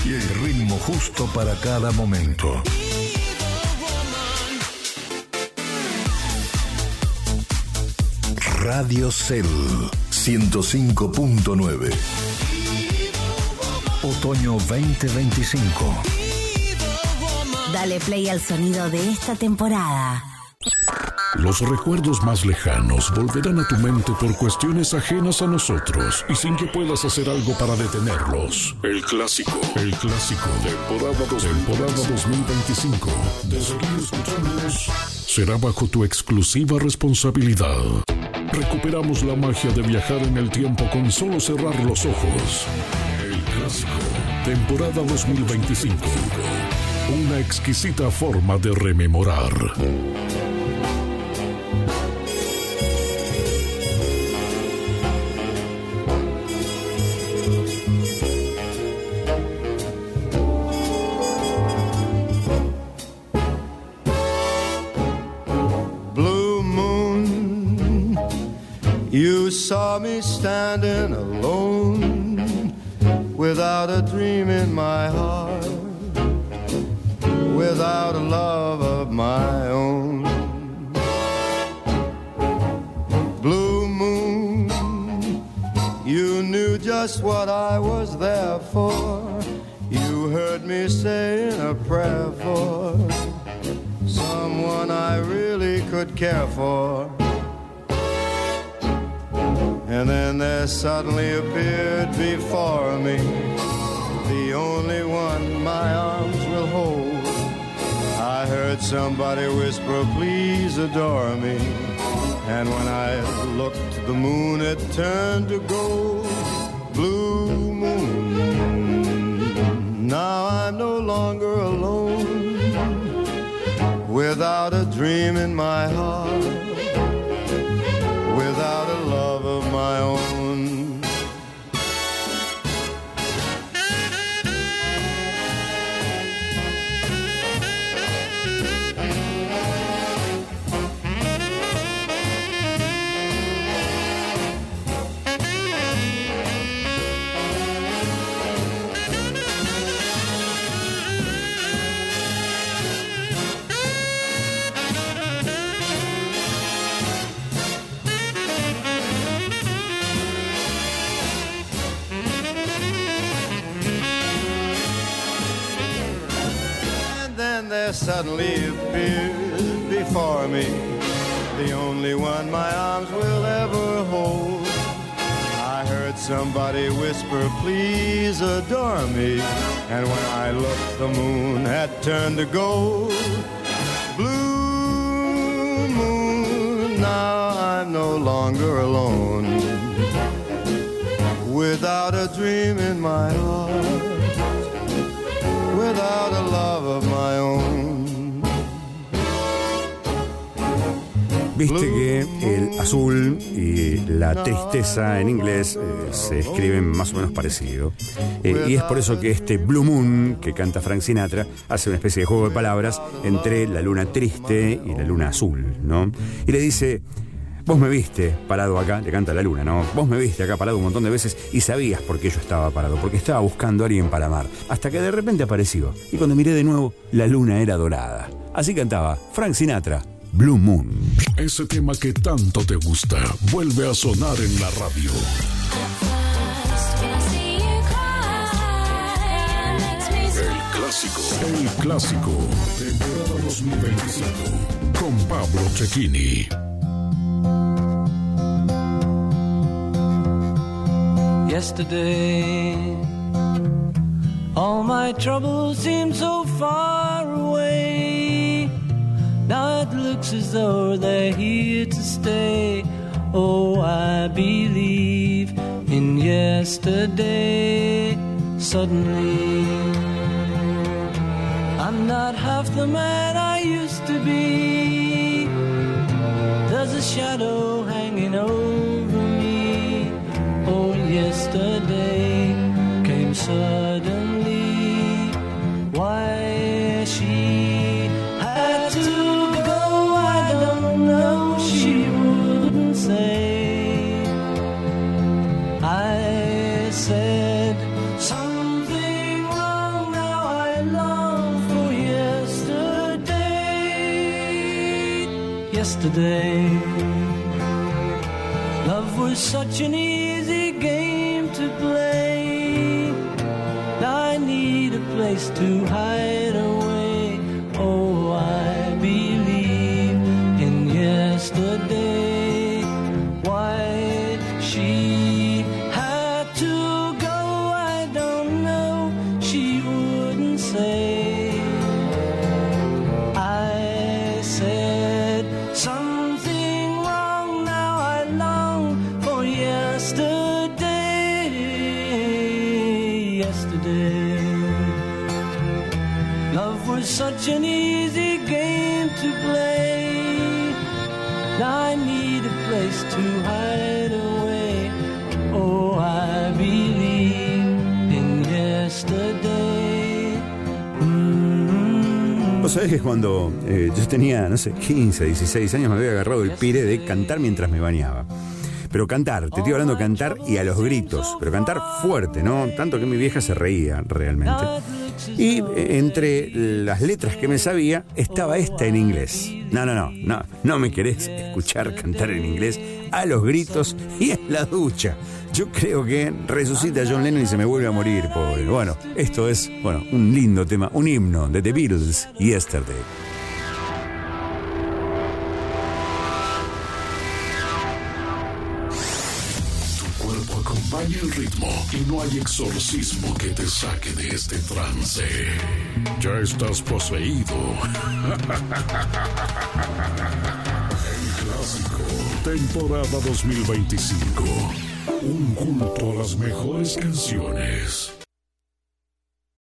y el ritmo justo para cada momento. Radio Cel 105.9. Otoño 2025. Dale play al sonido de esta temporada. Los recuerdos más lejanos volverán a tu mente por cuestiones ajenas a nosotros y sin que puedas hacer algo para detenerlos. El clásico, temporada 2025. De seguir escuchándonos, será bajo tu exclusiva responsabilidad. Recuperamos la magia de viajar en el tiempo con solo cerrar los ojos. El clásico, temporada 2025. Una exquisita forma de rememorar. You saw me standing alone, without a dream in my heart, without a love of my own. Blue moon, you knew just what I was there for. You heard me saying a prayer for someone I really could care for. And then there suddenly appeared before me the only one my arms will hold. I heard somebody whisper, please adore me. And when I looked, the moon had turned to gold. Blue moon, now I'm no longer alone, without a dream in my heart, without a love of my own. There suddenly appeared before me the only one my arms will ever hold. I heard somebody whisper, please adore me. And when I looked, the moon had turned to gold. Blue moon, now I'm no longer alone, without a dream in my heart, without a love of my own. Viste que el azul y la tristeza en inglés se escriben más o menos parecido. Y es por eso que este Blue Moon que canta Frank Sinatra hace una especie de juego de palabras entre la luna triste y la luna azul, ¿no? Y le dice, vos me viste parado acá, le canta la luna, ¿no? Vos me viste acá parado un montón de veces y sabías por qué yo estaba parado, porque estaba buscando a alguien para amar. Hasta que de repente apareció. Y cuando miré de nuevo, la luna era dorada. Así cantaba Frank Sinatra, Blue Moon. Ese tema que tanto te gusta vuelve a sonar en la radio. El clásico, temporada 2025, con Pablo Cecchini. Yesterday, all my troubles seemed so far away. Now it looks as though they're here to stay. Oh, I believe in yesterday. Suddenly, I'm not half the man I used to be. There's a shadow hanging over me. Oh, yesterday came suddenly. Why she had to go, I don't know. She wouldn't say. I said something wrong yesterday. Love was such an easy game to play. Now I need a place to hide away. Oh, I believe in yesterday. Why she had to go, I don't know. She wouldn't say. I said something wrong. Now I long for yesterday. Yesterday. Love was such an easy game to play. Now I need a place to hide away. Oh, I believe in yesterday. Vos sabés que cuando yo tenía, no sé, 15, 16 años, me había agarrado el pire de cantar mientras me bañaba. Pero cantar, te estoy hablando de cantar y a los gritos, pero cantar fuerte, ¿no? Tanto que mi vieja se reía realmente. Y entre las letras que me sabía, estaba esta en inglés. No me querés escuchar cantar en inglés a los gritos y en la ducha. Yo creo que resucita a John Lennon y se me vuelve a morir, pobre. Bueno, esto es, un lindo tema, un himno de The Beatles, Yesterday. Acompaña el ritmo y no hay exorcismo que te saque de este trance. Ya estás poseído. El clásico, temporada 2025. Un culto a las mejores canciones.